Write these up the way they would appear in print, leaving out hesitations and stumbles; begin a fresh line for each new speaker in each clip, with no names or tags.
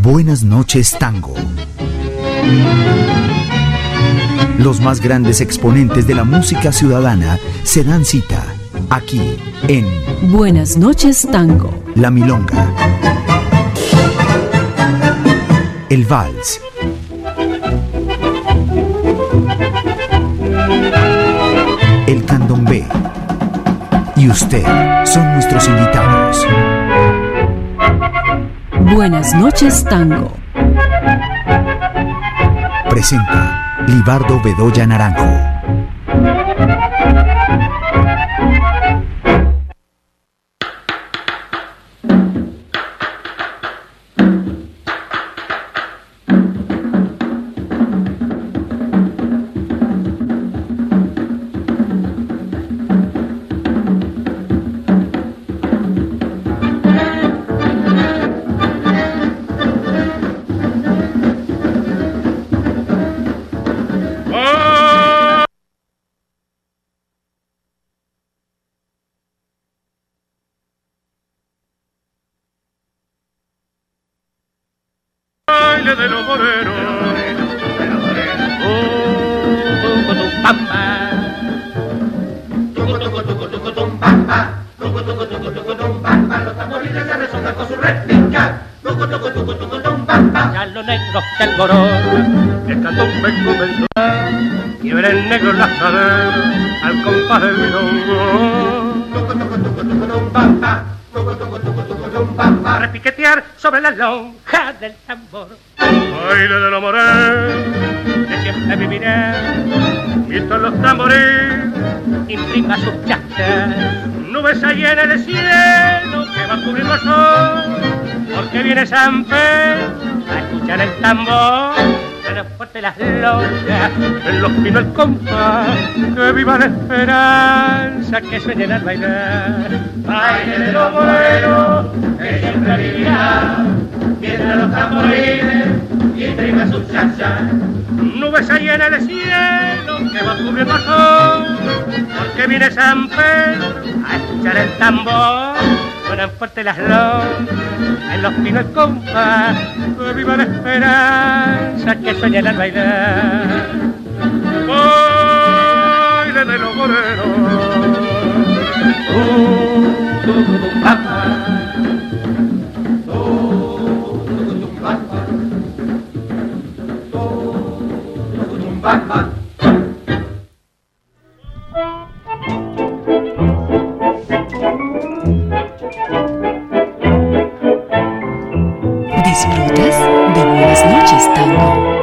Buenas noches, Tango. Los más grandes exponentes de la música ciudadana se dan cita aquí en
Buenas noches, Tango.
La Milonga, el Vals, el Candombe y usted son nuestros invitados.
Buenas noches, Tango.
Presenta Libardo Bedoya Naranjo.
De los morenos, los tamboriles se resonan con su réplica. Ya los negros que al gorón, el candombe comenzó. Quiebra el negro las caderas al compás del milongo. A repiquetear sobre la lonja del tambor. Baile de los morenos, que siempre vivirá, mientras los tambores imprima sus chachas. Nubes hay en el cielo que va a cubrir los ojos, porque viene San Pedro a escuchar el tambor. Suena fuerte las lonjas, en los pinos el compás, que viva la esperanza, que sueñen al bailar. Baile de los morenos, que siempre vivirá, mientras los tamboriles impriman sus chachas. Nubes hay en el cielo que va a cubrir los ojos, porque viene San Pedro a escuchar el tambor. Suenan fuerte las lonjas, en los pinos el compás, que viva la esperanza, que sueñan al bailar. Baile de los morenos,
¿Disfrutas de Buenas noches, Tango?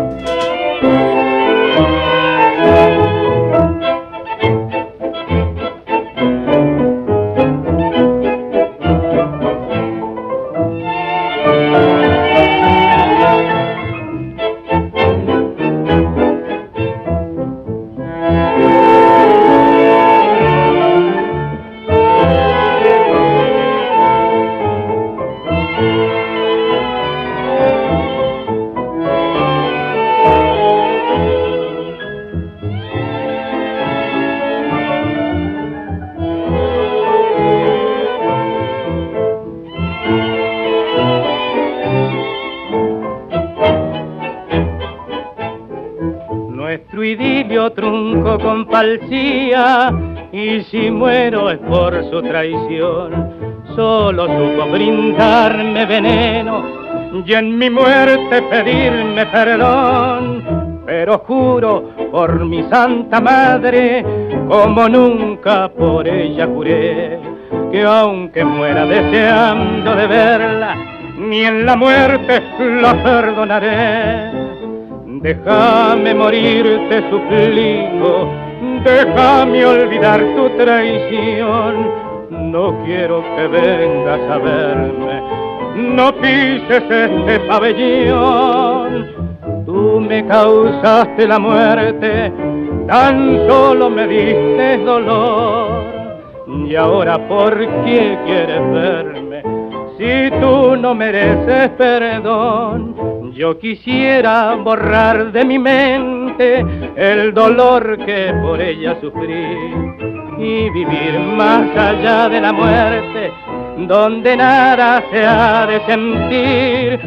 Nuestro idilio trunco con falsía, y si muero es por su traición. Solo supo brindarme veneno y en mi muerte pedirme perdón. Pero juro por mi santa madre, como nunca por ella juré, que aunque muera deseando de verla, ni en la muerte la perdonaré. Déjame morir, te suplico, déjame olvidar tu traición. No quiero que vengas a verme, no pises este pabellón. Tú me causaste la muerte, tan solo me diste dolor. Y ahora, ¿por qué quieres verme si tú no mereces perdón? Yo quisiera borrar de mi mente el dolor que por ella sufrí y vivir más allá de la muerte, donde nada se ha de sentir. Hoy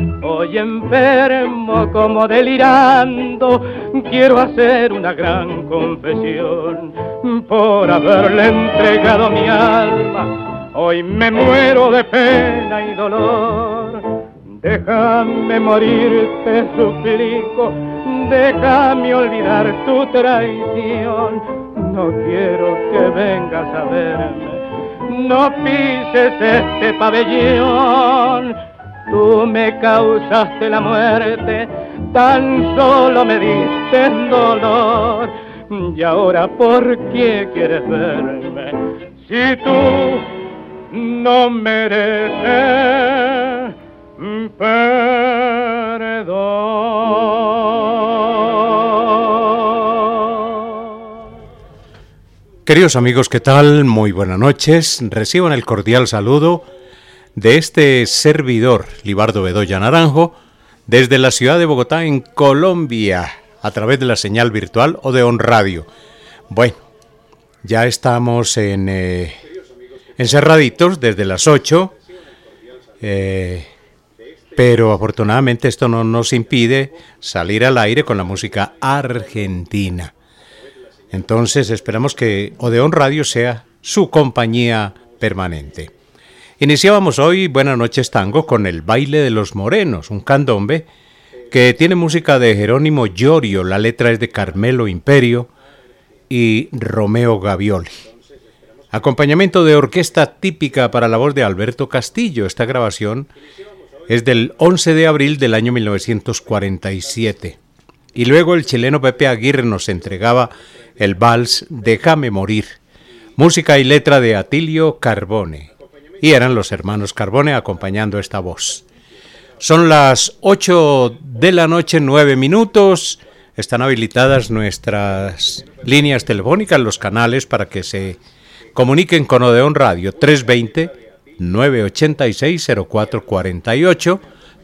Estoy enfermo como delirando, quiero hacer una gran confesión. Por haberle entregado mi alma, hoy me muero de pena y dolor. Déjame morir, te suplico, déjame olvidar tu traición. No quiero que vengas a verme, no pises este pabellón. Tú me causaste la muerte, tan solo me diste dolor. Y ahora, ¿por qué quieres verme si tú no mereces perdón?
Queridos amigos, ¿qué tal? Muy buenas noches. Reciban el cordial saludo de este servidor, Libardo Bedoya Naranjo, desde la ciudad de Bogotá, en Colombia, a través de la señal virtual Odeón Radio. Bueno, ya estamos encerraditos desde las 8, pero afortunadamente esto no nos impide salir al aire con la música argentina. Entonces esperamos que Odeón Radio sea su compañía permanente. Iniciábamos hoy Buenas noches Tango con El baile de los morenos, un candombe que tiene música de Jerónimo Llorio, la letra es de Carmelo Imperio y Romeo Gavioli. Acompañamiento de orquesta típica para la voz de Alberto Castillo. Esta grabación es del 11 de abril del año 1947. Y luego el chileno Pepe Aguirre nos entregaba el vals Déjame morir, música y letra de Atilio Carbone. Y eran los hermanos Carbone acompañando esta voz. Son las 8 de la noche, 9 minutos. Están habilitadas nuestras líneas telefónicas, los canales para que se comuniquen con Odeón Radio. 320-986-0448.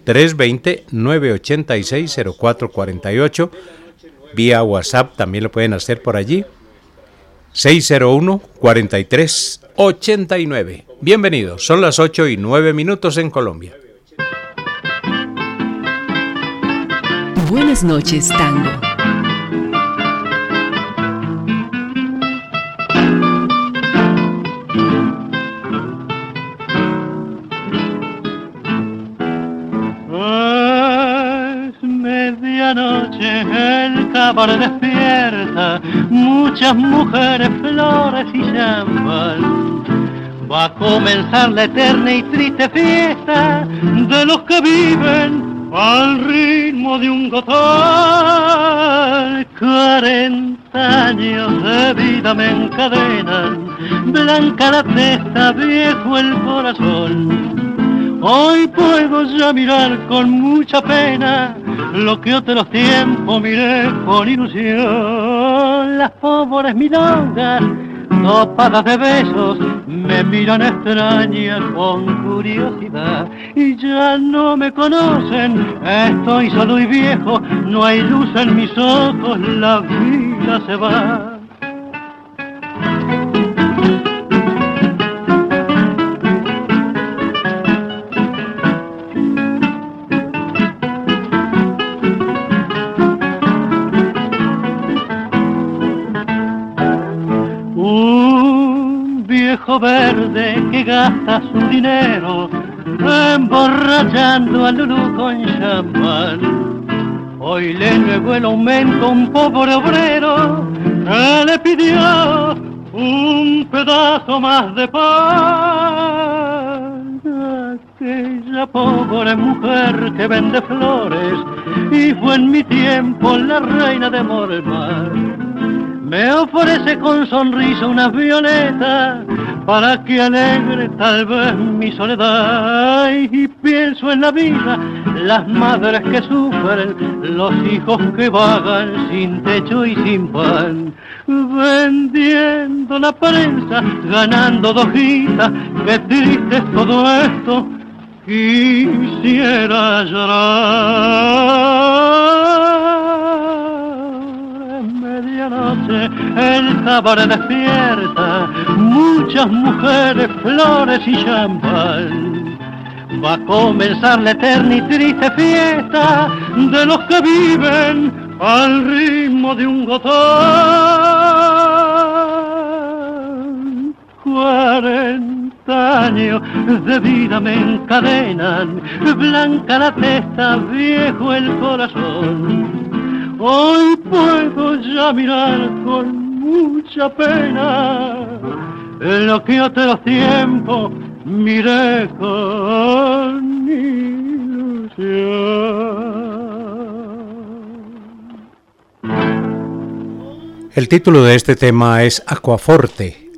320-986-0448. Vía WhatsApp también lo pueden hacer por allí. 601-4389. Bienvenidos, son las 8 y 9 minutos en Colombia.
Buenas noches, Tango.
Es medianoche, el cabaret despierta, muchas mujeres, flores y champán. Va a comenzar la eterna y triste fiesta de los que viven al ritmo de un gotón. 40 años de vida me encadenan, blanca la testa, viejo el corazón. Hoy puedo ya mirar con mucha pena lo que otros tiempos miré con ilusión. Las pobres milongas topadas de besos me miran extrañas con curiosidad y ya no me conocen, estoy solo y viejo, no hay luz en mis ojos, la vida se va. Verde que gasta su dinero emborrachando al Lulú con champán. Hoy le luego el aumento a un pobre obrero que le pidió un pedazo más de pan. Aquella pobre mujer que vende flores y fue en mi tiempo la reina de Mormar, me ofrece con sonrisa una violeta para que alegre tal vez mi soledad. Y pienso en la vida, las madres que sufren, los hijos que vagan sin techo y sin pan, vendiendo la prensa, ganando dojitas. Qué triste es todo esto, quisiera llorar. Medianoche el cabaret despierta, muchas mujeres, flores y champán. Va a comenzar la eterna y triste fiesta de los que viven al ritmo de un gotón. 40 años de vida me encadenan, blanca la testa, viejo el corazón. Hoy puedo ya mirar con mucha pena lo que otros tiempos miré con ilusión.
El título de este tema es Aquaforte,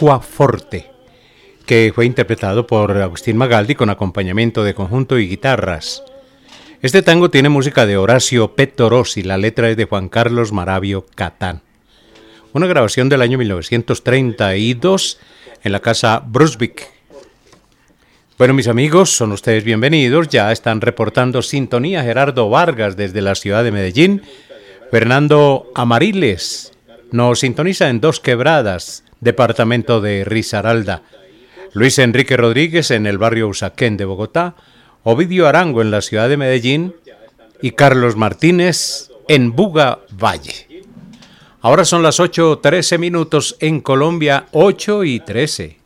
que fue interpretado por Agustín Magaldi con acompañamiento de conjunto y guitarras. Este tango tiene música de Horacio Pettorossi, la letra es de Juan Carlos Maravio Catán. Una grabación del año 1932 en la casa Brunswick. Bueno, mis amigos, son ustedes bienvenidos. Ya están reportando sintonía Gerardo Vargas desde la ciudad de Medellín. Fernando Amariles nos sintoniza en Dos Quebradas, departamento de Risaralda. Luis Enrique Rodríguez en el barrio Usaquén de Bogotá. Ovidio Arango en la ciudad de Medellín. Y Carlos Martínez en Buga Valle. Ahora son las 8:13 minutos en Colombia, 8:13.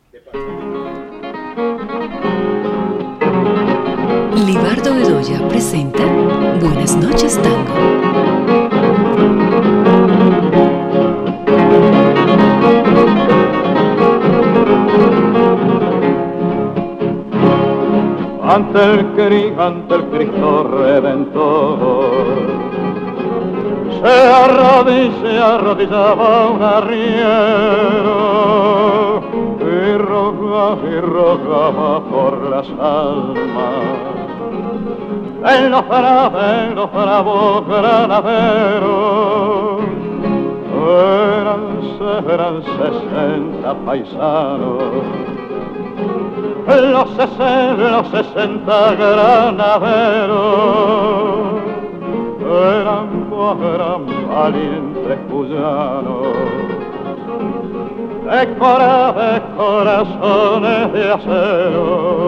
Libardo Bedoya presenta Buenas noches, Tango.
Ante el Cristo Redentor se arrodillaba un arriero y rogaba por las almas en los bravos granaderos. Eran 60 paisanos, los 60 granaderos. Eran valientes cuyanos, de corazones de acero.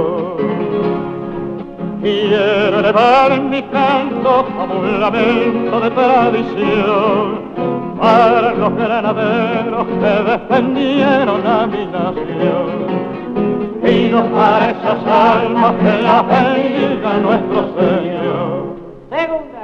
Quiero elevar mi canto como un lamento de tradición para los granaderos que defendieron a mi nación, y no para esas almas que la bendiga nuestro Señor. Segunda.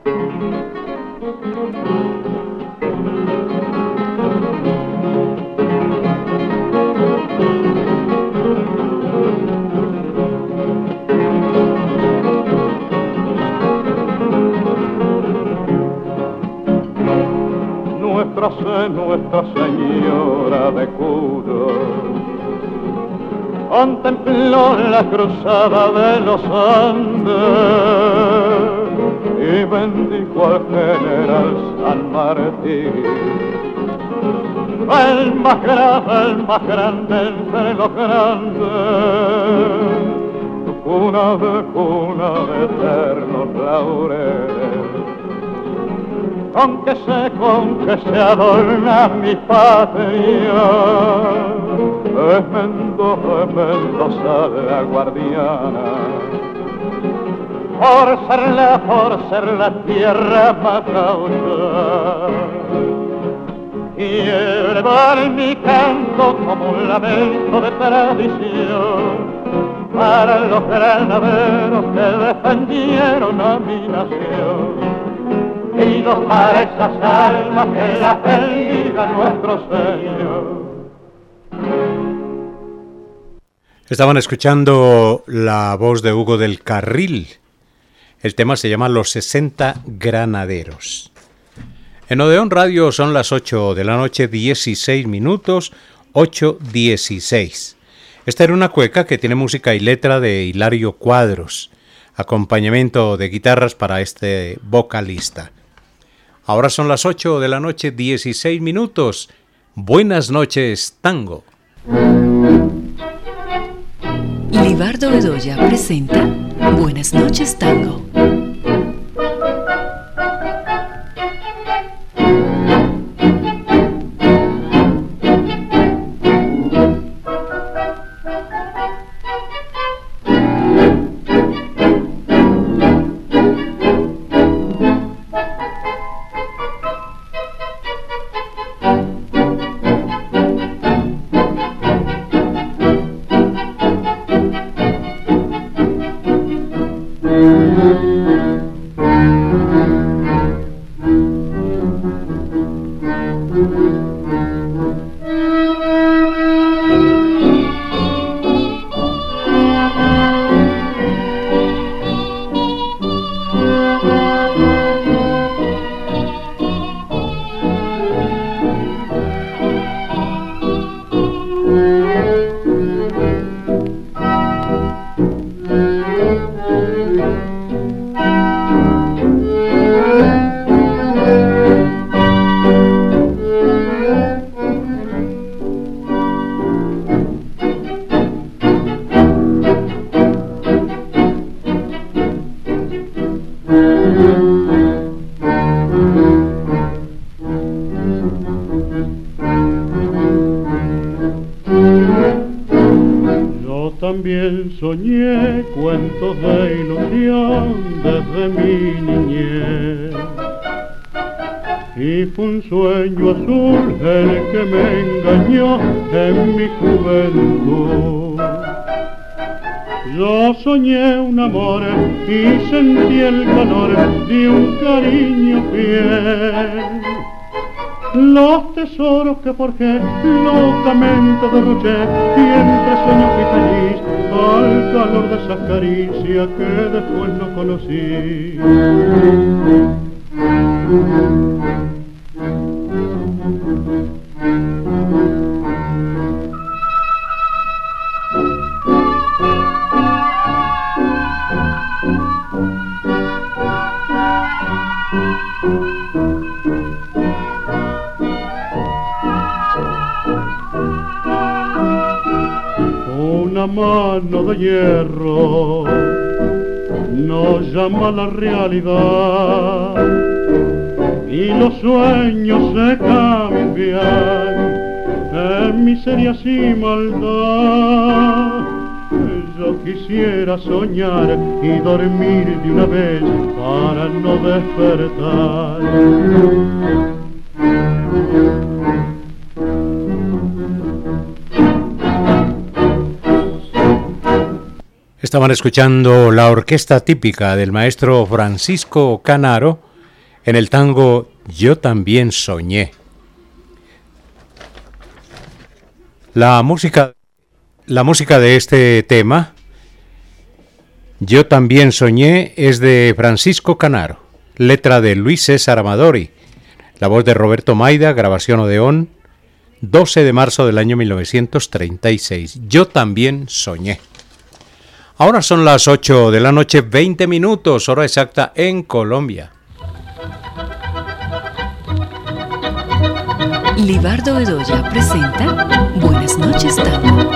Nuestra Señora de Cuyo contempló la cruzada de los Andes y bendijo al general San Martín, el más grande entre los grandes, cuna de eternos laureles. Con que se adorna mi patria, es Mendoza la guardiana, por ser la tierra más causa. Y elevar mi canto como un lamento de tradición para los granaderos que defendieron a mi nación, y no para esas almas que la bendiga nuestro Señor.
Estaban escuchando la voz de Hugo del Carril. El tema se llama Los 60 Granaderos. En Odeón Radio son las 8 de la noche, 16 minutos, 8:16. Esta era una cueca que tiene música y letra de Hilario Cuadros, acompañamiento de guitarras para este vocalista. Ahora son las 8 de la noche, 16 minutos. Buenas noches, Tango.
Libardo Bedoya presenta Buenas noches, Tango.
Yo también soñé cuentos de ilusión desde mi niñez, y fue un sueño azul el que me engañó en mi juventud. Yo soñé un amor y sentí el calor de un cariño fiel. Los tesoros que forjé, locamente derroché, y entre sueños fui feliz al calor de esas caricias que después no conocí. Una mano de hierro nos llama a la realidad y los sueños se cambian en miserias y maldad. Yo quisiera soñar y dormir de una vez para no despertar.
Estaban escuchando la orquesta típica del maestro Francisco Canaro en el tango Yo también soñé. La música de este tema, Yo también soñé, es de Francisco Canaro, letra de Luis César Amadori, la voz de Roberto Maida, grabación Odeón, 12 de marzo del año 1936. Yo también soñé. Ahora son las 8 de la noche, 20 minutos, hora exacta en Colombia.
Libardo Bedoya presenta Buenas noches, Tango.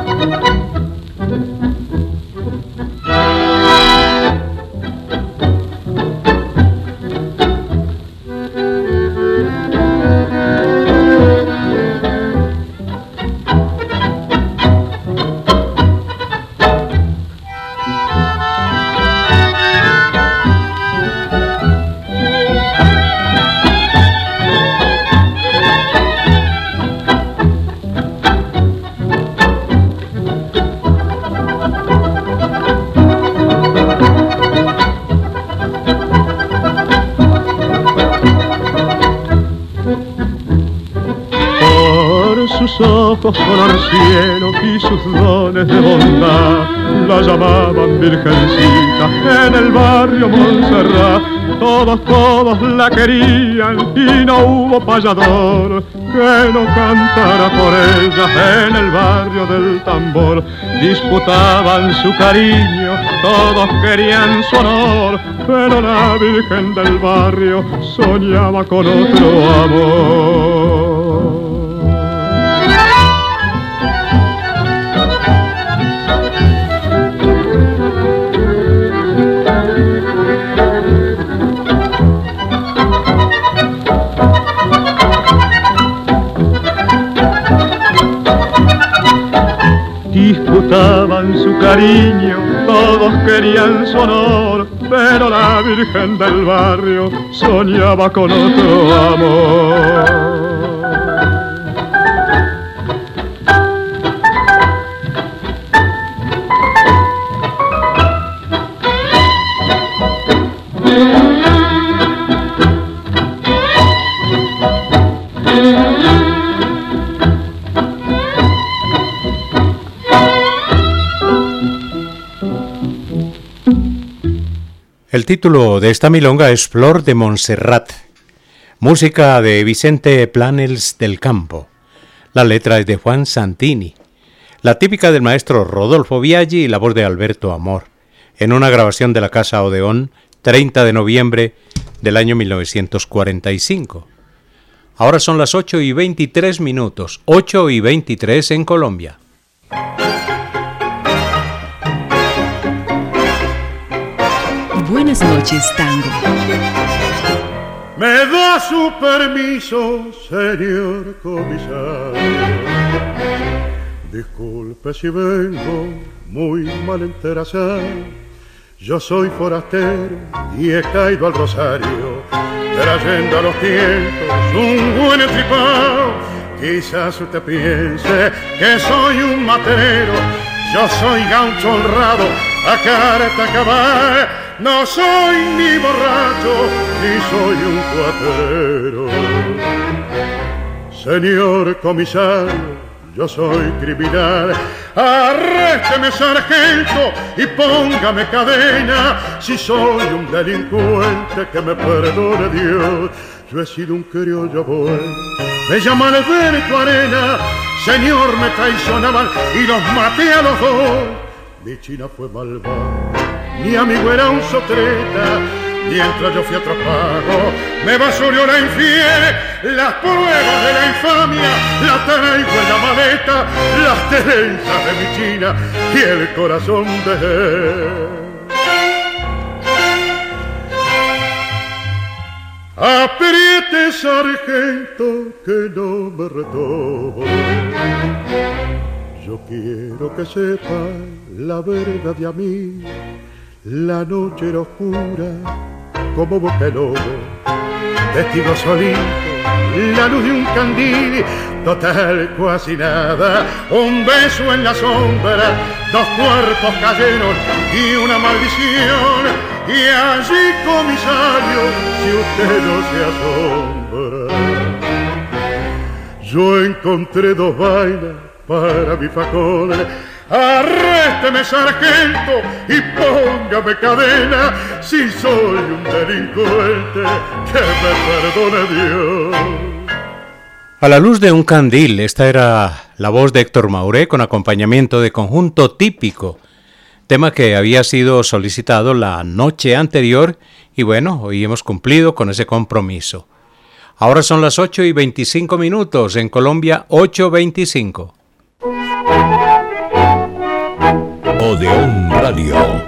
Ojos color cielo y sus dones de bondad la llamaban virgencita en el barrio Montserrat. Todos la querían y no hubo payador que no cantara por ella en el barrio del tambor. Disputaban su cariño, todos querían su honor, pero la virgen del barrio soñaba con otro amor. Disputaban su cariño, todos querían su honor, pero la virgen del barrio soñaba con otro amor.
El título de esta milonga es Flor de Montserrat, música de Vicente Planels del Campo. La letra es de Juan Santini, la típica del maestro Rodolfo Biaggi y la voz de Alberto Amor, en una grabación de la Casa Odeón, 30 de noviembre del año 1945. Ahora son las 8:23 minutos, 8:23 en Colombia.
Buenas noches, Tango.
Me da su permiso, señor comisario. Disculpe si vengo muy mal enterazado. Yo soy forastero y he caído al Rosario, trayendo a los tiempos un buen estripado. Quizás usted piense que soy un matero. Yo soy gaucho honrado, a carta cabal. No soy ni borracho, ni soy un cuatero. Señor comisario, yo soy criminal. Arrésteme, sargento, y póngame cadena. Si soy un delincuente, que me perdone Dios. Yo he sido un criollo bueno, me llaman Alberto Arena. Señor, me traicionaban y los maté a los dos. Mi china fue malvada, mi amigo era un sotreta. Mientras yo fui atrapado, me basurió la infiel. Las pruebas de la infamia las traigo en la maleta. Las trenzas de mi china y el corazón de él. Apriete, sargento, que no me retó. Yo quiero que sepa la verdad de a mí. La noche era oscura como boca de lobo, vestido solito, la luz de un candil. Total, casi nada, un beso en la sombra. Dos cuerpos cayeron y una maldición. Y allí, comisario, si usted no se asombra, yo encontré dos vainas para mi facón. Arrésteme, sargento, y póngame cadena. Si soy un delincuente, que me perdone Dios.
A la luz de un candil, esta era la voz de Héctor Mauré con acompañamiento de Conjunto Típico, tema que había sido solicitado la noche anterior y bueno, hoy hemos cumplido con ese compromiso. Ahora son las 8:25, en Colombia 8:25.
Odeón Radio.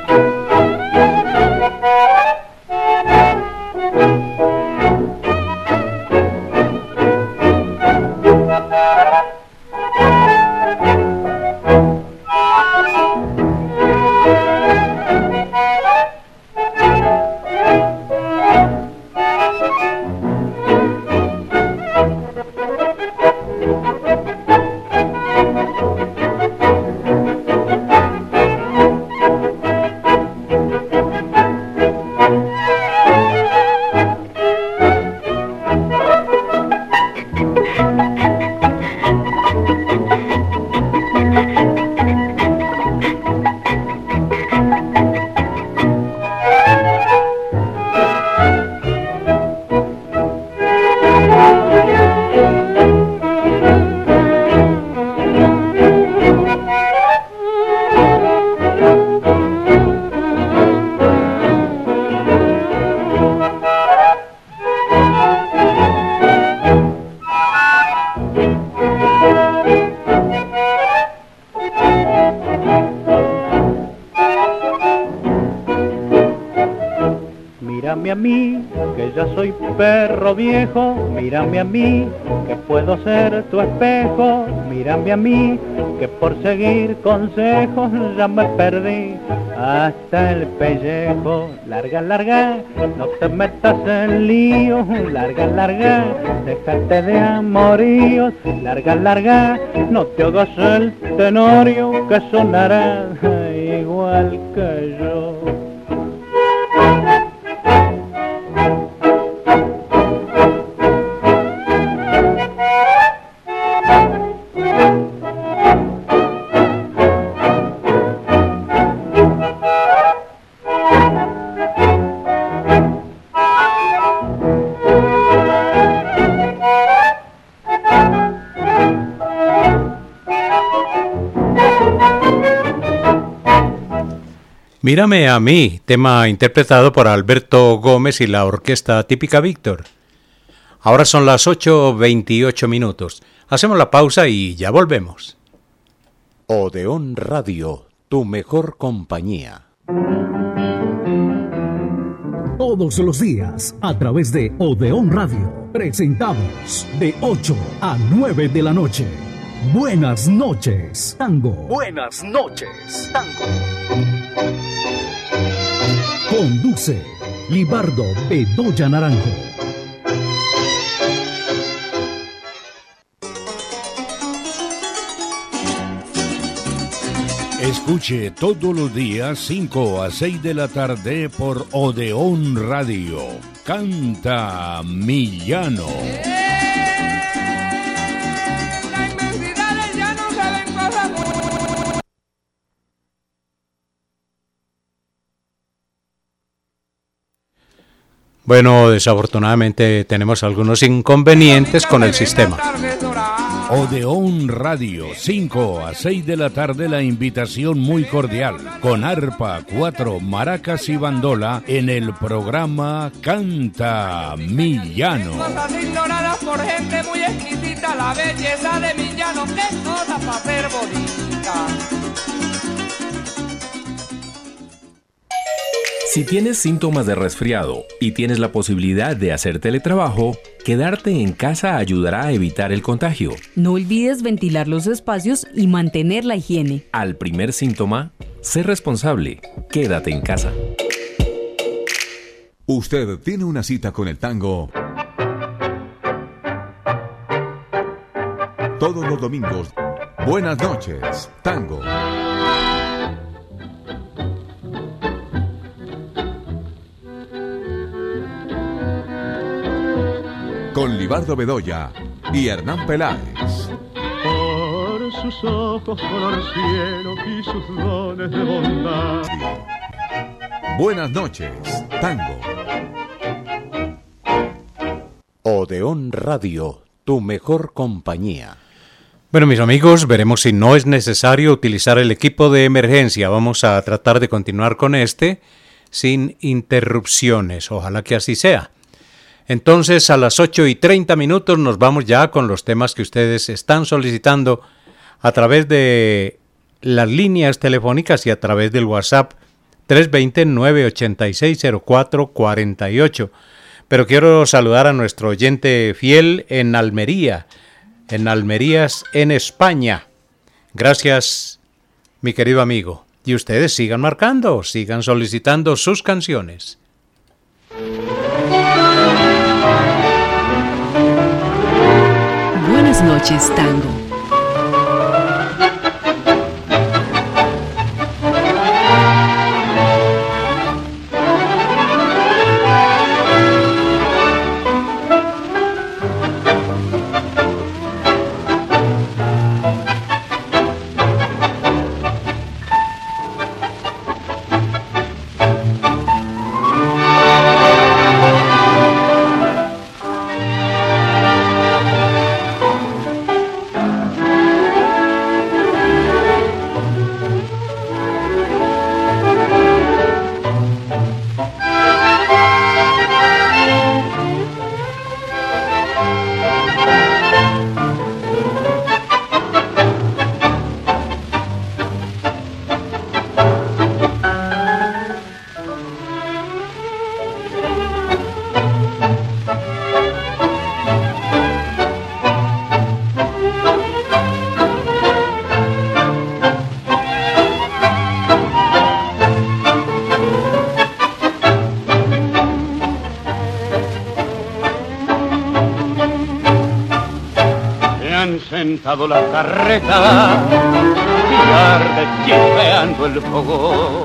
Mírame a mí, que ya soy perro viejo, mírame a mí, que puedo ser tu espejo, mírame a mí, que por seguir consejos ya me perdí hasta el pellejo. Larga, larga, no te metas en líos, larga, larga, déjate de amoríos, larga, larga, no te hagas el tenorio que sonará igual que yo.
Mírame a mí, tema interpretado por Alberto Gómez y la Orquesta Típica Víctor. Ahora son las 8:28. Hacemos la pausa y ya volvemos.
Odeón Radio, tu mejor compañía.
todos los días a través de Odeón Radio. Presentamos de 8 a 9 de la noche. Buenas noches, Tango. Buenas noches, Tango. Conduce Libardo Bedoya Naranjo.
Escuche todos los días 5 a 6 de la tarde por Odeón Radio. Canta Millano.
La inmensidad del llano se ven cosas muy...
Bueno, desafortunadamente tenemos algunos inconvenientes con el sistema.
Odeón Radio, 5 a 6 de la tarde, la invitación muy cordial, con arpa, 4 maracas y bandola en el programa Canta Millano.
Cosas ignoradas por gente muy exquisita, la belleza de Millano, qué cosa para ser bonita.
Si tienes síntomas de resfriado y tienes la posibilidad de hacer teletrabajo, quedarte en casa ayudará a evitar el contagio.
No olvides ventilar los espacios y mantener la higiene.
Al primer síntoma, sé responsable. Quédate en casa.
Usted tiene una cita con el tango todos los domingos. Buenas noches, Tango. Con Libardo Bedoya y Hernán Peláez.
Por sus ojos color cielo y sus dones de bondad.
Buenas noches, Tango.
Odeón Radio, tu mejor compañía. Bueno, mis amigos, veremos si no es necesario utilizar el equipo de emergencia. Vamos a tratar de continuar con este sin interrupciones. Ojalá que así sea. Entonces, a las 8:30 nos vamos ya con los temas que ustedes están solicitando a través de las líneas telefónicas y a través del WhatsApp 320-986-0448. Pero quiero saludar a nuestro oyente fiel en Almería, en España. Gracias, mi querido amigo. Y ustedes sigan marcando, sigan solicitando sus canciones.
Buenas noches, Tango.
Sentado la carreta y arde chispeando el fogón,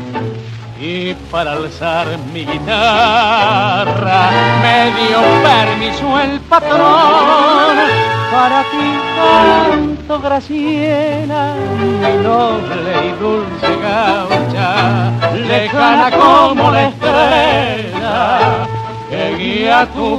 y para alzar mi guitarra me dio permiso el patrón. Para ti canto, Graciela, mi noble y dulce gaucha, lejana como la estrella que guía tu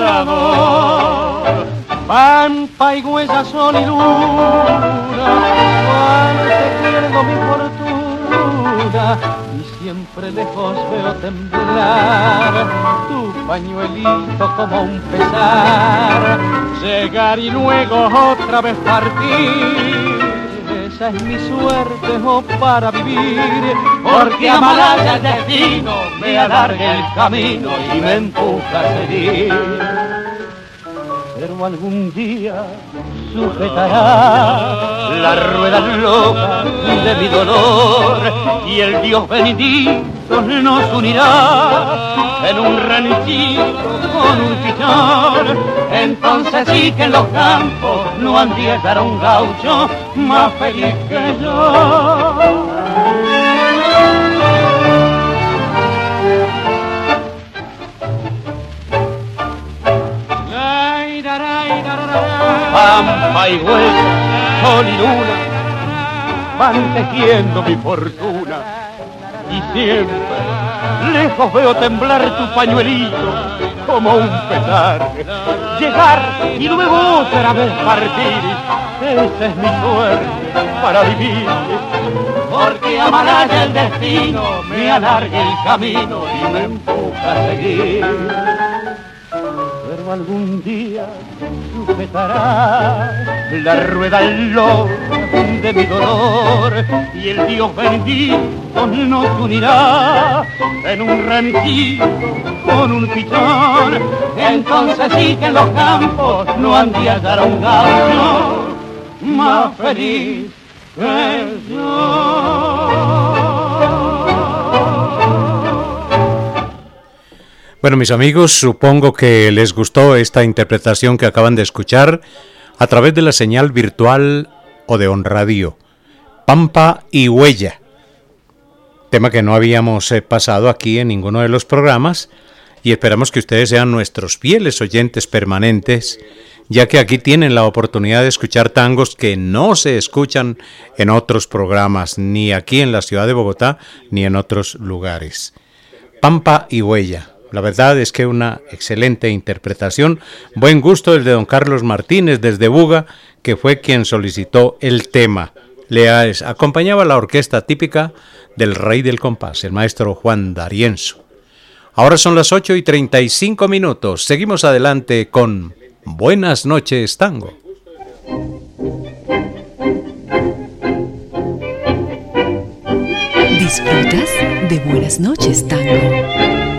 payador. Pampa y huella, sol y luna, cuando te pierdo mi fortuna, y siempre lejos veo temblar tu pañuelito como un pesar, llegar y luego otra vez partir,
esa es mi suerte para vivir, porque amaralla el destino me alarga el camino y me empuja a seguir. Pero algún día sujetará la rueda loca de mi dolor y el Dios bendito nos unirá en un ranchito con un pichón. Entonces sí que en los campos no han de hallar un gaucho más feliz que yo. Pampa y huella, sol y luna van tejiendo mi fortuna, y siempre lejos veo temblar tu pañuelito como un pesar. Llegar y luego otra vez partir, esa es mi suerte para vivir, porque amaralla el destino me alarga el camino y me empuja a seguir. Pero algún día sujetará la rueda loca de mi dolor y el Dios bendito nos unirá en un ranchito con un pichón. Entonces sí que en los campos no han de hallar a un gaucho más feliz que yo.
Bueno, mis amigos, supongo que les gustó esta interpretación que acaban de escuchar a través de la señal virtual Odeón Radio. Pampa y Huella. Tema que no habíamos pasado aquí en ninguno de los programas y esperamos que ustedes sean nuestros fieles oyentes permanentes, ya que aquí tienen la oportunidad de escuchar tangos que no se escuchan en otros programas, ni aquí en la ciudad de Bogotá, ni en otros lugares. Pampa y Huella. La verdad es que una excelente interpretación, buen gusto el de don Carlos Martínez desde Buga, que fue quien solicitó el tema. Le acompañaba la orquesta típica del Rey del Compás, el maestro Juan D'Arienzo. Ahora son las 8:35. Seguimos adelante con Buenas noches, Tango.
Disfrutas de Buenas noches, Tango.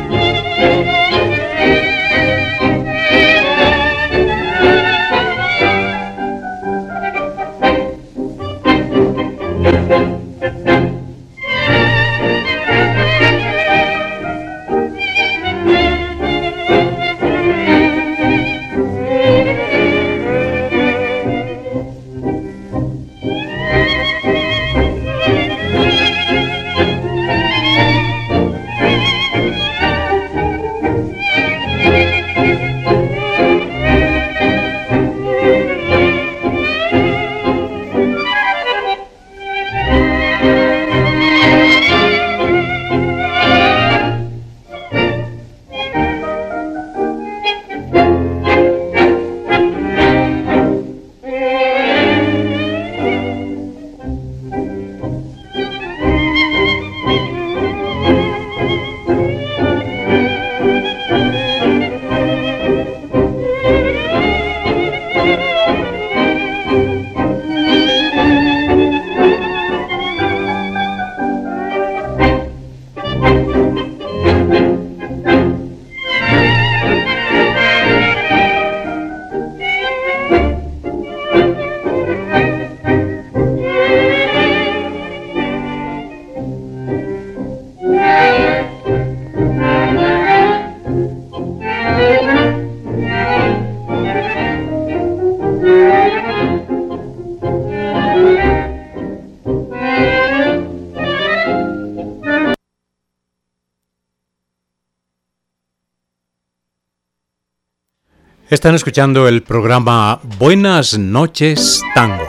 Están escuchando el programa Buenas noches, Tango.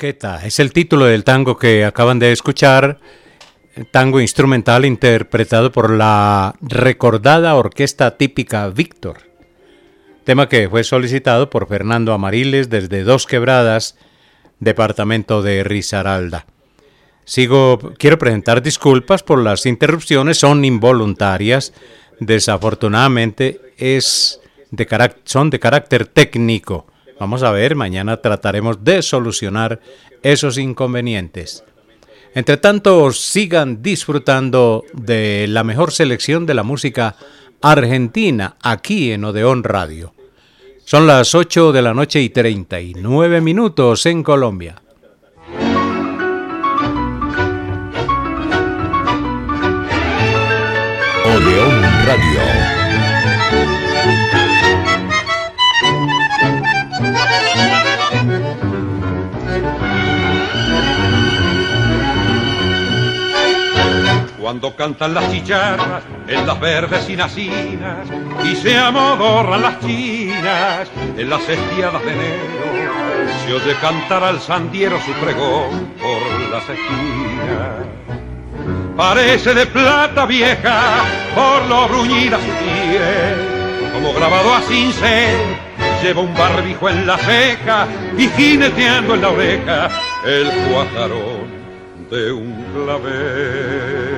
Coqueta es el título del tango que acaban de escuchar, el tango instrumental interpretado por la recordada Orquesta Típica Víctor, tema que fue solicitado por Fernando Amariles desde Dos Quebradas, departamento de Risaralda. Quiero presentar disculpas por las interrupciones, son involuntarias, desafortunadamente son de carácter técnico. Vamos a ver, mañana trataremos de solucionar esos inconvenientes. Entre tanto, sigan disfrutando de la mejor selección de la música argentina aquí en Odeón Radio. Son las 8 de la noche y 39 minutos en Colombia.
Odeón Radio.
Cuando cantan las chicharras en las verdes inacinas y se amodorran las chinas en las estiadas de enero, se oye cantar al sandiero su pregón por las esquinas. Parece de plata vieja por lo bruñida su piel, como grabado a cincel, lleva un barbijo en la ceja y jineteando en la oreja el cuajarón de un clavel.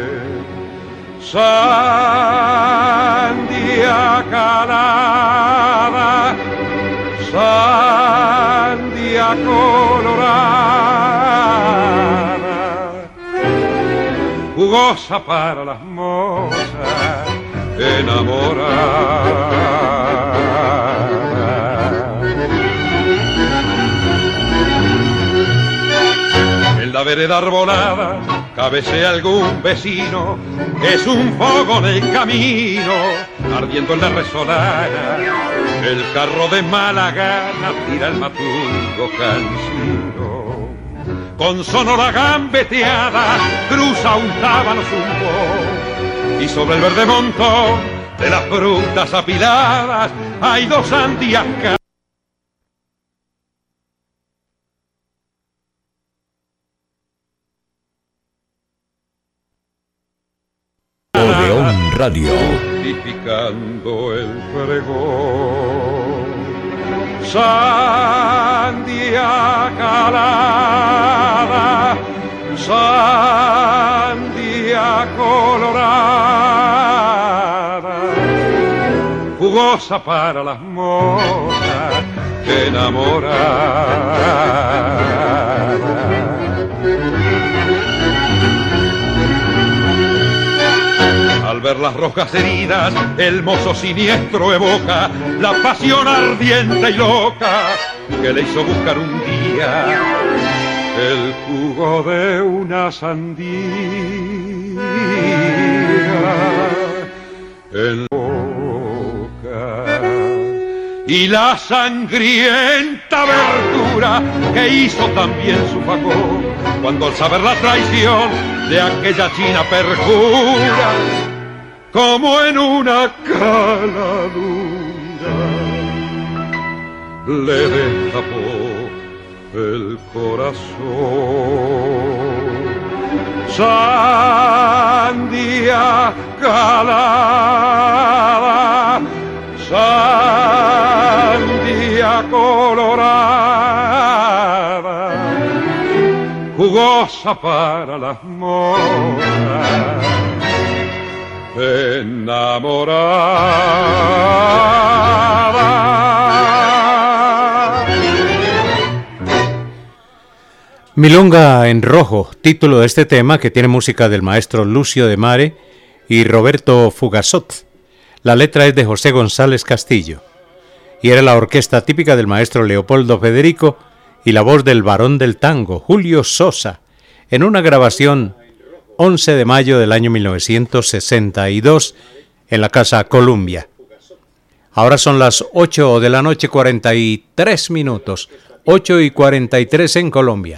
Sandia calada, sandia colorada, jugosa para las mozas enamoradas. En la vereda arbolada cabecea algún vecino, es un fogón el camino, ardiendo en la resolana, el carro de mala gana tira el matungo cansino. Con sonora gambeteada cruza un tábano zumbo, y sobre el verde montón de las frutas apiladas hay dos sandías.
Odeón Radio.
Mortificando el pregón. Sandia calada, sandia colorada, jugosa para las mozas enamoradas. Al ver las rojas heridas, el mozo siniestro evoca la pasión ardiente y loca que le hizo buscar un día el jugo de una sandía en la boca y la sangrienta verdura que hizo también su facón cuando al saber la traición de aquella china perjura como en una caladura le destapó el corazón. Sandia calada, sandia colorada, jugosa para las mozas enamorada.
Milonga en rojo, título de este tema que tiene música del maestro Lucio de Mare y Roberto Fugazot. La letra es de José González Castillo y era la orquesta típica del maestro Leopoldo Federico y la voz del varón del tango, Julio Sosa, en una grabación 11 de mayo del año 1962 en la Casa Columbia. Ahora son las 8 de la noche 43 minutos, 8 y 43 en Colombia.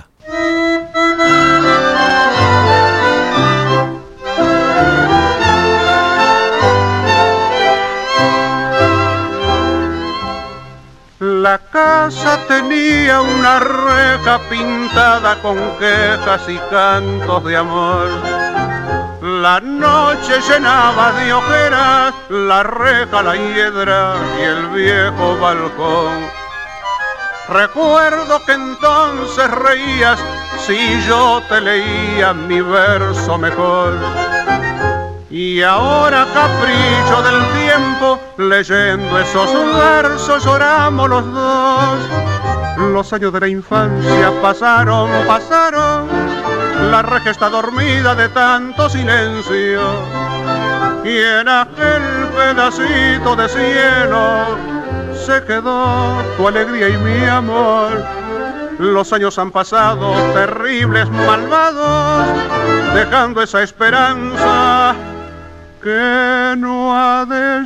La casa tenía una reja pintada con quejas y cantos de amor. La noche llenaba de ojeras la reja, la hiedra y el viejo balcón. Recuerdo que entonces reías si yo te leía mi verso mejor. Y ahora, capricho del tiempo, leyendo esos versos lloramos los dos. Los años de la infancia pasaron, la reja está dormida de tanto silencio. Y en aquel pedacito de cielo se quedó tu alegría y mi amor. Los años han pasado, terribles, malvados, dejando esa esperanza que no ha de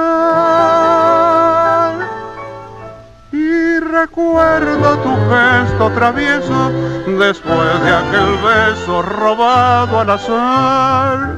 llegar. Y recuerdo tu gesto travieso después de aquel beso robado al azar.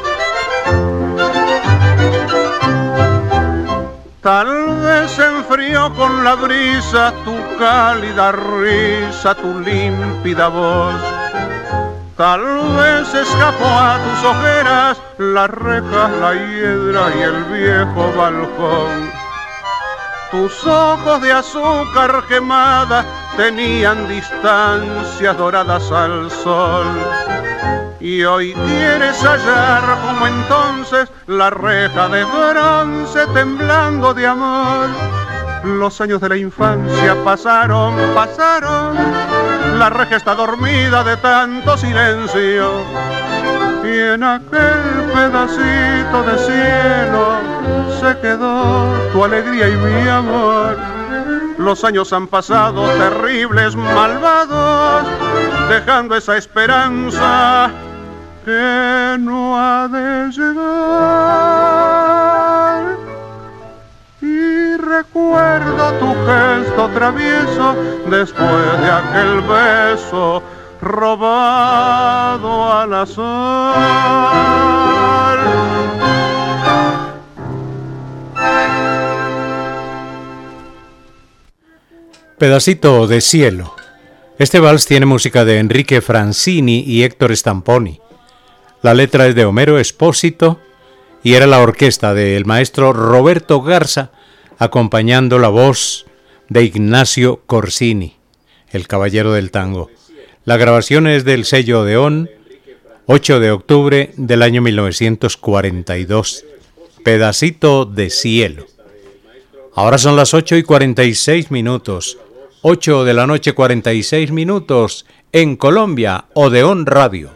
Tal vez se enfrió con la brisa tu cálida risa, tu límpida voz. Tal vez escapó a tus ojeras las rejas, la hiedra y el viejo balcón. Tus ojos de azúcar quemada tenían distancias doradas al sol. Y hoy quieres hallar como entonces la reja de bronce temblando de amor. Los años de la infancia pasaron, la reja está dormida de tanto silencio. Y en aquel pedacito de cielo se quedó tu alegría y mi amor. Los años han pasado, terribles, malvados, dejando esa esperanza que no ha de llegar. Y recuerdo tu gesto travieso después de aquel beso robado al azar.
Pedacito de cielo. Este vals tiene música de Enrique Francini y Héctor Stamponi. La letra es de Homero Espósito y era la orquesta del maestro Roberto Garza, acompañando la voz de Ignacio Corsini, el caballero del tango. La grabación es del sello Odeón, 8 de octubre del año 1942. Pedacito de cielo. Ahora son las 8:46. 8 de la noche, 46 minutos, en Colombia, Odeón Radio.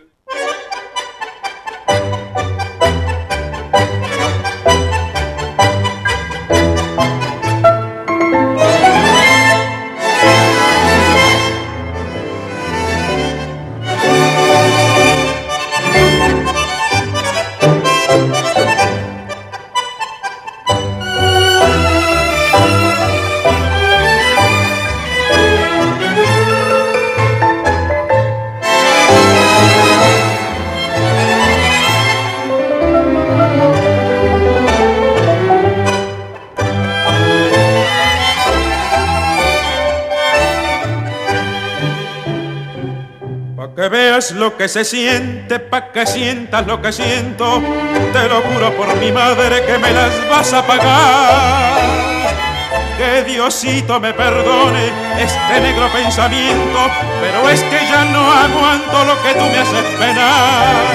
Que veas lo que se siente, pa' que sientas lo que siento. Te lo juro por mi madre que me las vas a pagar. Que Diosito me perdone este negro pensamiento, pero es que ya no aguanto lo que tú me haces penar.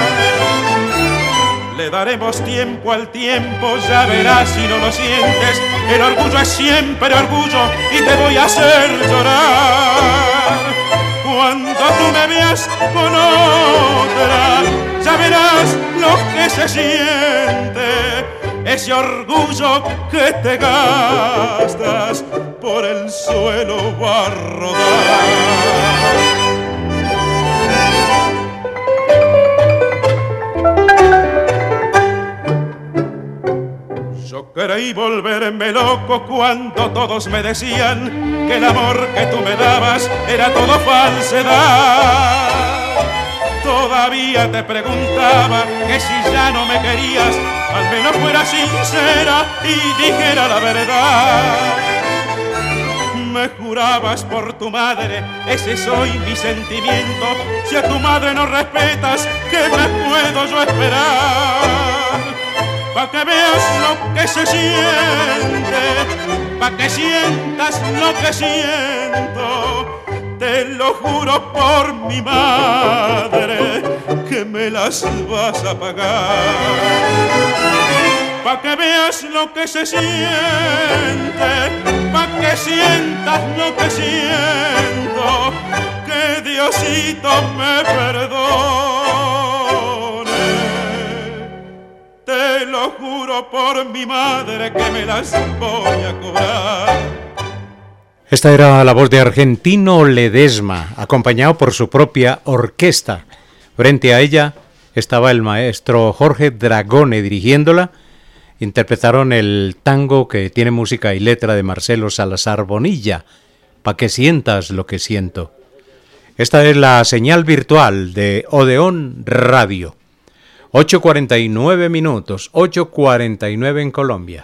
Le daremos tiempo al tiempo, ya verás si no lo sientes. El orgullo es siempre orgullo y te voy a hacer llorar. Cuando tú me veas con otra, ya verás lo que se siente, ese orgullo que te gastas por el suelo va a rodar. Yo creí volverme loco cuando todos me decían que el amor que tú me dabas era todo falsedad. Todavía te preguntaba que si ya no me querías, al menos fuera sincera y dijera la verdad. me jurabas por tu madre, ese soy mi sentimiento. Si a tu madre no respetas, ¿qué me puedo yo esperar? Pa' que veas lo que se siente, pa' que sientas lo que siento, te lo juro por mi madre, que me las vas a pagar. Pa' que veas lo que se siente, pa' que sientas lo que siento, que Diosito me perdone. Te lo juro por mi madre que me las voy a cobrar.
Esta era la voz de Argentino Ledesma, acompañado por su propia orquesta. Frente a ella estaba el maestro Jorge Dragone dirigiéndola. Interpretaron el tango que tiene música y letra de Marcelo Salazar Bonilla, Pa' que sientas lo que siento. Esta es la señal virtual de Odeón Radio. 8:49 minutos, 8:49 en Colombia.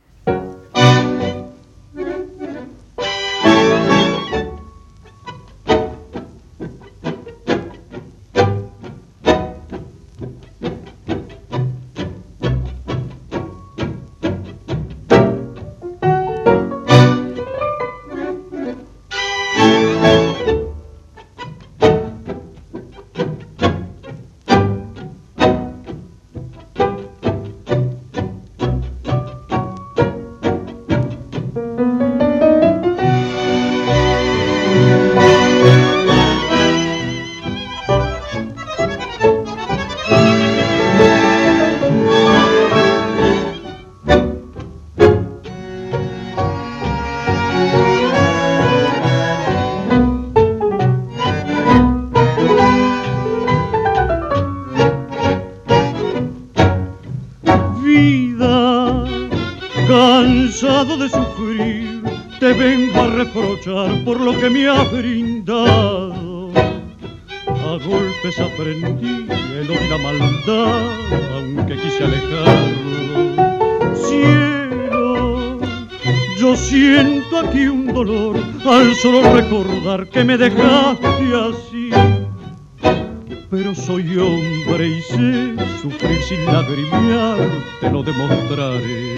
Por lo que me has brindado, a golpes aprendí el odio y la maldad, aunque quise alejarlo. Cielo, yo siento aquí un dolor al solo recordar que me dejaste así. Pero soy hombre y sé sufrir sin lagrimear, te lo demostraré.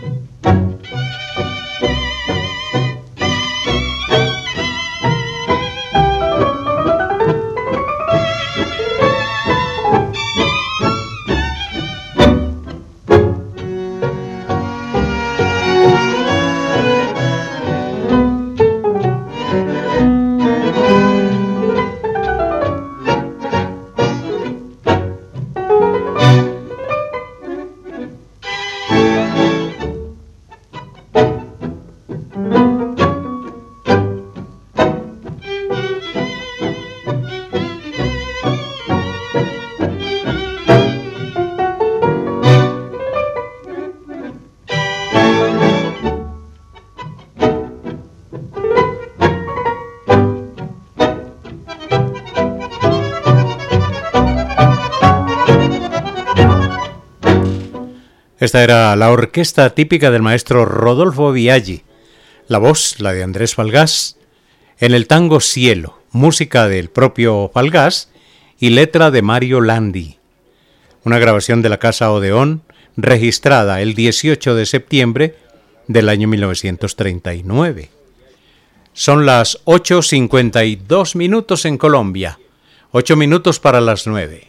Esta era la orquesta típica del maestro Rodolfo Biaggi. La voz, la de Andrés Falgás, en el tango Cielo, música del propio Falgás y letra de Mario Landi. Una grabación de la Casa Odeón, registrada el 18 de septiembre del año 1939. Son las 8:52 minutos en Colombia, 8 minutos para las 9.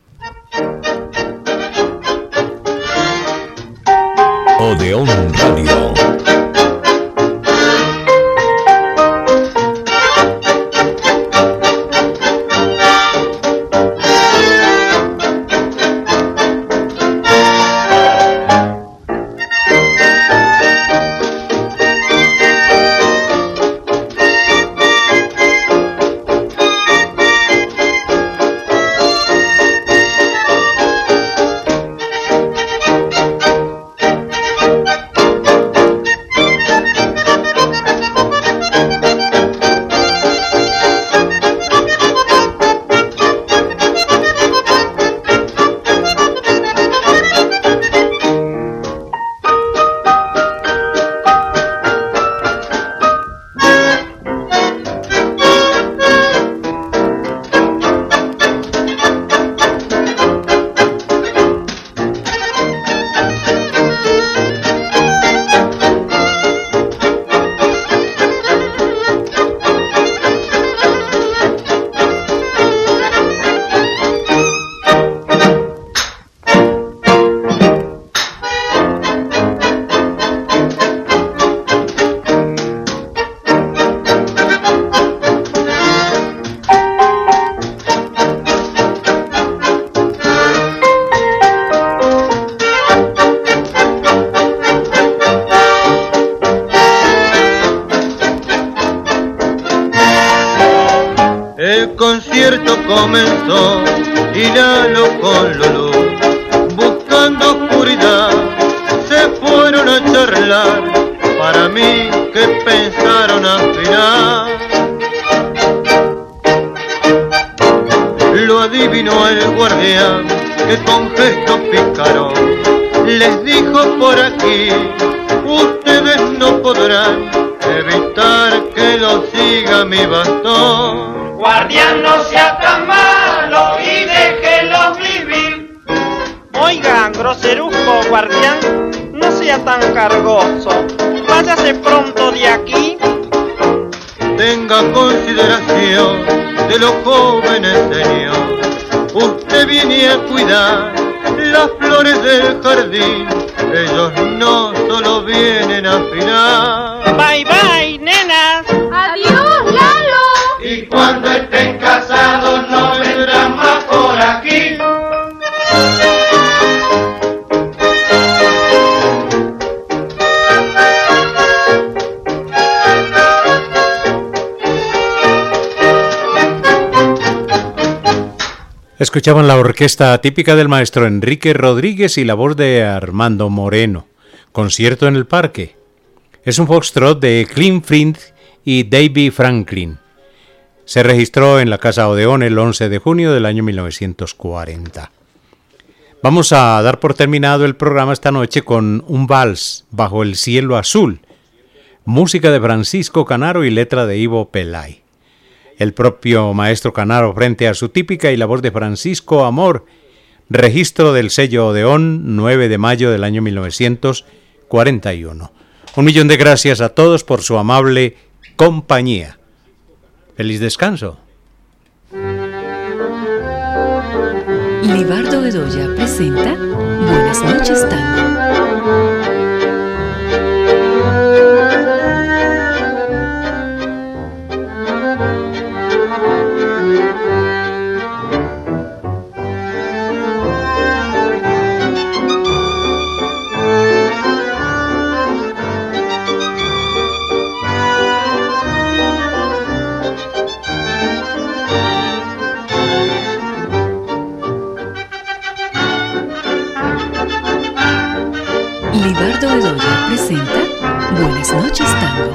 Odeón Radio.
comenzó y Lalo con Lulú, buscando oscuridad, se fueron a charlar. Para mí que pensaron afinar, lo adivinó el guardián que con gesto pícaro les dijo: por aquí ustedes no podrán evitar que lo siga mi bastón.
Guardián, no sea tan malo y déjelos vivir.
Oigan, groserujo guardián, no sea tan cargoso. Váyase pronto de aquí.
Tenga consideración de los jóvenes, señor. Usted viene a cuidar las flores del jardín. Ellos no solo vienen a afinar.
Bye bye, nenas.
Adiós, Lalo. Y cuando estén casados no vendrán más por aquí.
Escuchaban la orquesta típica del maestro Enrique Rodríguez y la voz de Armando Moreno. Concierto en el Parque. Es un foxtrot de Clint Flint y Davy Franklin. Se registró en la Casa Odeón el 11 de junio del año 1940. Vamos a dar por terminado el programa esta noche con un vals, Bajo el cielo azul. Música de Francisco Canaro y letra de Ivo Pelay. El propio maestro Canaro frente a su típica y la voz de Francisco Amor, registro del sello Odeón, 9 de mayo del año 1941. 1.000.000 de gracias a todos por su amable compañía. Feliz descanso.
Libardo Bedoya presenta Buenas noches, Tango. Libardo Bedoya presenta Buenas noches, Tango.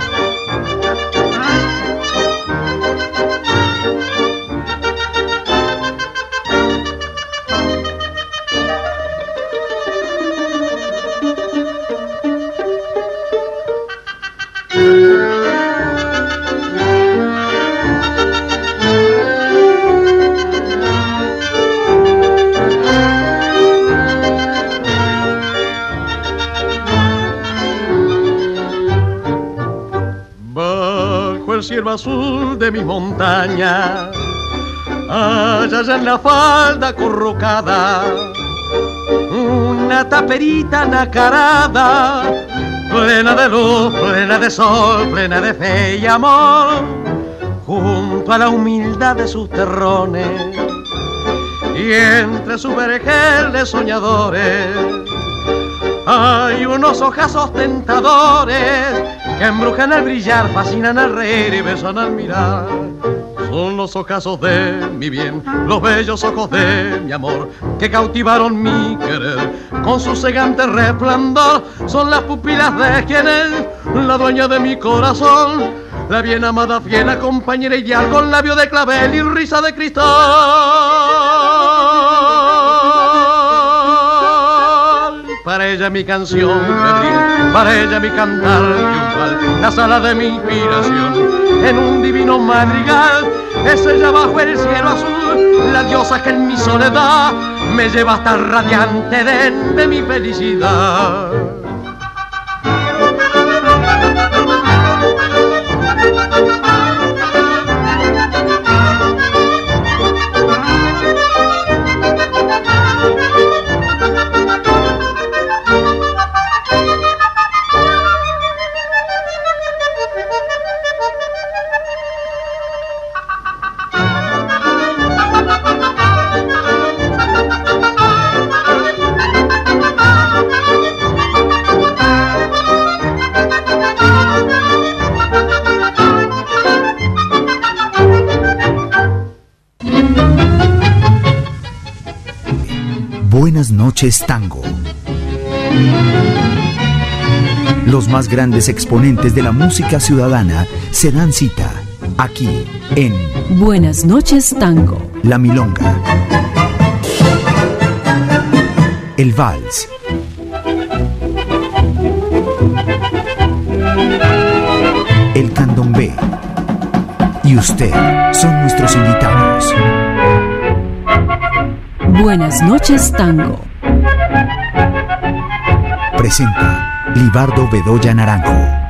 Cielo azul de mi montaña, allá en la falda corrocada, una taperita nacarada, plena de luz, plena de sol, plena de fe y amor, junto a la humildad de sus terrones y entre su vergel de soñadores hay unos ojazos tentadores que embrujan al brillar, fascinan al reír y besan al mirar. Son los ojazos de mi bien, los bellos ojos de mi amor, que cautivaron mi querer con su cegante resplandor. Son las pupilas de quien es la dueña de mi corazón, la bien amada, fiel compañera ideal, con labio de clavel y risa de cristal. Para ella mi canción febril, para ella mi cantar triunfal, la sala de mi inspiración en un divino madrigal. Es ella bajo el cielo azul, la diosa que en mi soledad me lleva hasta el radiante de mi felicidad.
noches tango. Los más grandes exponentes de la música ciudadana se dan cita aquí en
Buenas noches tango.
La milonga, el vals, el candombe y usted son nuestros invitados.
Buenas noches tango.
Presenta Libardo Bedoya Naranjo.